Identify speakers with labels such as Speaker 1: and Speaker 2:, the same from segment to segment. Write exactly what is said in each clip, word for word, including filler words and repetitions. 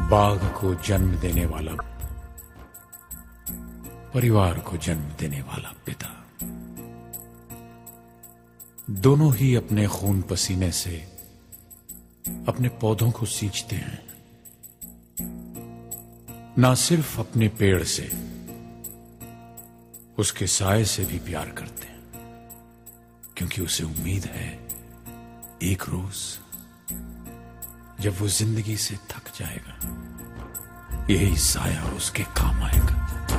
Speaker 1: बाघ को जन्म देने वाला, परिवार को जन्म देने वाला पिता, दोनों ही अपने खून पसीने से अपने पौधों को सींचते हैं। ना सिर्फ अपने पेड़ से, उसके साए से भी प्यार करते हैं, क्योंकि उसे उम्मीद है एक रोज जब वो जिंदगी से थक जाएगा, यही साया उसके काम आएगा।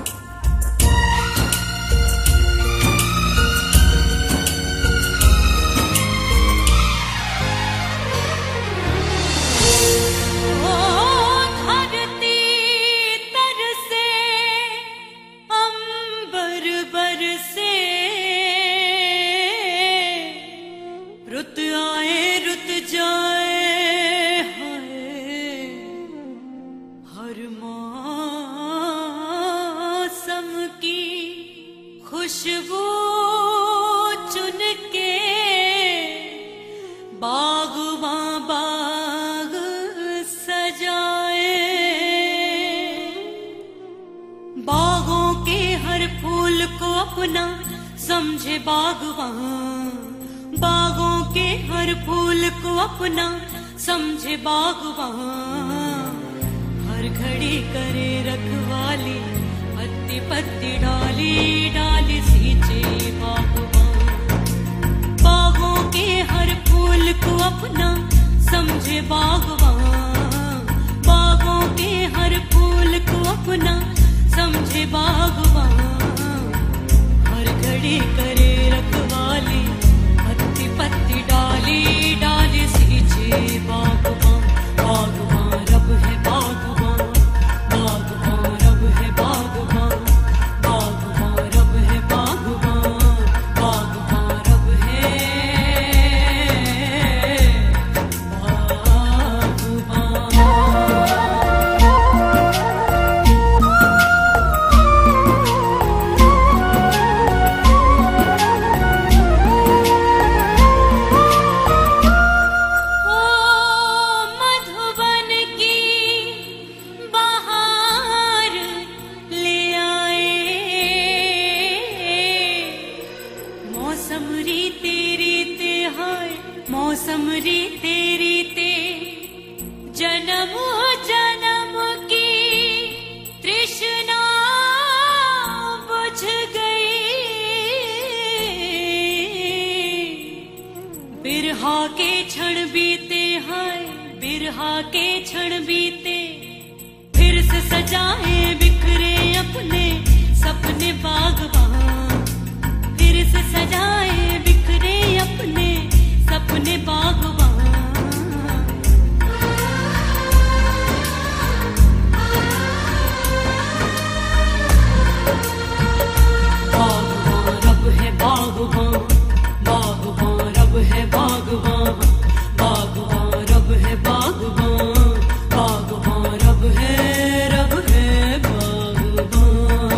Speaker 2: खुशबू चुन के बागवां बाग सजाए, बागों के हर फूल को अपना समझे बागवां, बागों के हर फूल को अपना समझे बागवां, हर घड़ी करे रखवाली, पत्ती पत्ती डाली डाली सींचे बागवां, बागों के हर फूल को अपना समझे बागवां, बागों के हर फूल को अपना समझे बागवां, हर घड़ी करे रखवाली, पत्ती पत्ती डाली डाली सींचे बागवां, बागवां रब है बागवां, बागवां रब है बागवां, बागवां रब है बागवां, बागवां रब है मौसम रीते रीते जन्म जन्म की तृष्णा बुझ गई, बिरहा के क्षण बीते हाय, बिरहा के क्षण बीते, फिर से सजाए बिखरे अपने सपने बागवां, फिर से सजाए बिखरे अपने सपने बागवां, बागवां रब है बागवां, बागवां रब है बागवां, बागवां रब है बागवां, बागवां रब है रब है बागवां।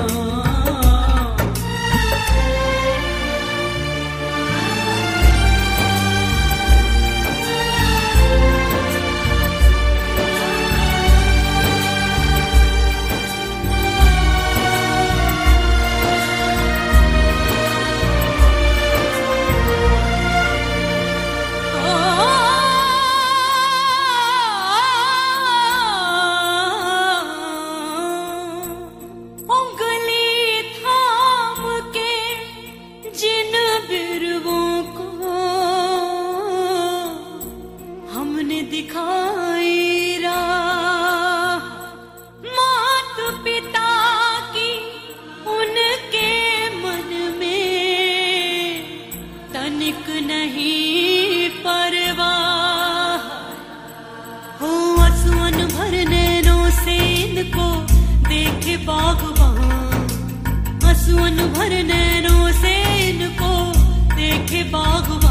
Speaker 2: दिखाई राह मात पिता की, उनके मन में तनिक नहीं परवाह, हो आंसुओं भर नैनों से इनको देखे बागवां, आंसुओं भर नैनों से इनको देखे बागवां,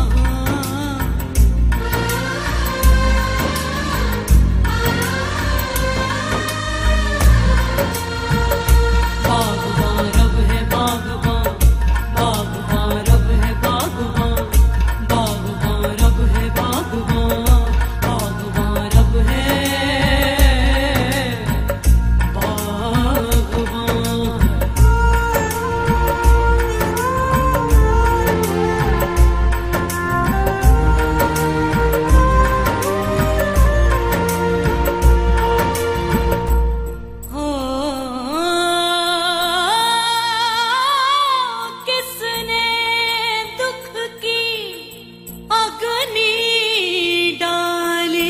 Speaker 2: अग्नि डाली,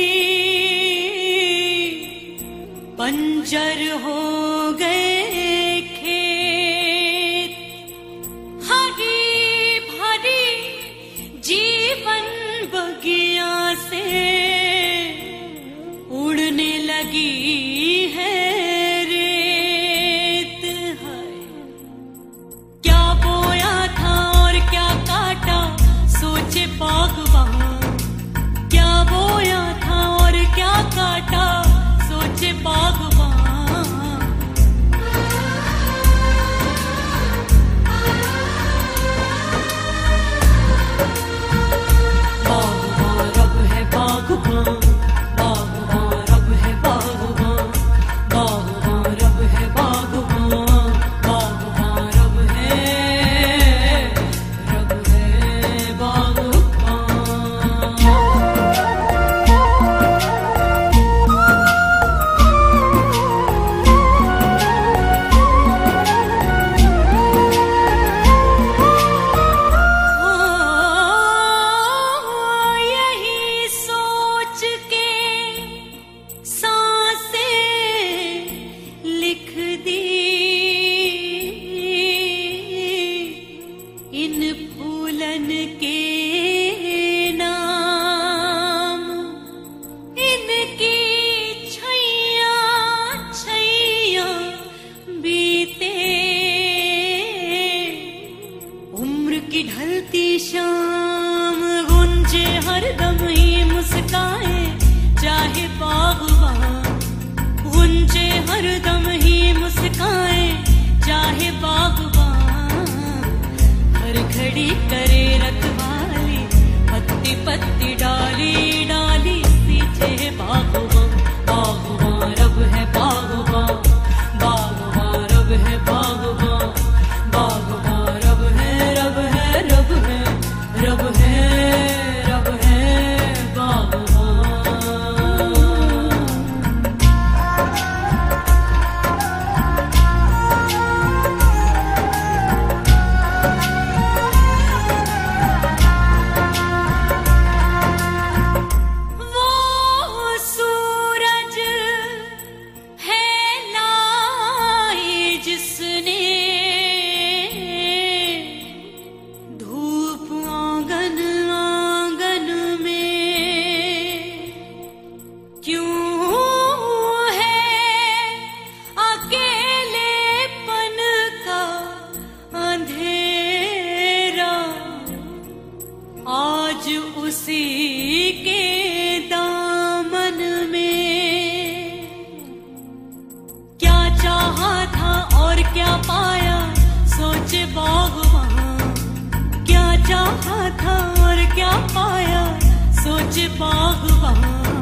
Speaker 2: बंजर हो गए खेत, हरी भरी जीवन बगिया से उड़ने लगी है रेत। है क्या बोया था और क्या काटा, सोचे बागवान। क्या बोया था और क्या काटा, सोचे बागवान। बागवान रब है बागवान, बागवान रब है बागवान, बागवान रब है बागवान, बागवान रब है, रब है बागवान। यही सोच के सांसें लिख दी, इन फूलन के नाम। इनकी छैया छैया बीते, उम्र की ढलती शाम गुंजे हरदम ही मुस्काए, चाहे बागवान गुंजे हरदम ही मुस्काए, चाहे बागवान। हर घड़ी करे रखवाली, पत्ती पत्ती डाली डाली सींचे बागवान। बागवान रब है बागवान, बागवान रब है बागवान, बागवान रब है, रब है, रब है, रब है, रब है बागवान। वो सूरज है लाई जिसने, धूप आंगन आंगन में। क्यों है अकेलेपन का अंधेरा, आज उसी के दामन में। क्या चाहा था और क्या पाया, सोचे बागवान। क्या चाहा था और क्या पाया, सोचे बागवान।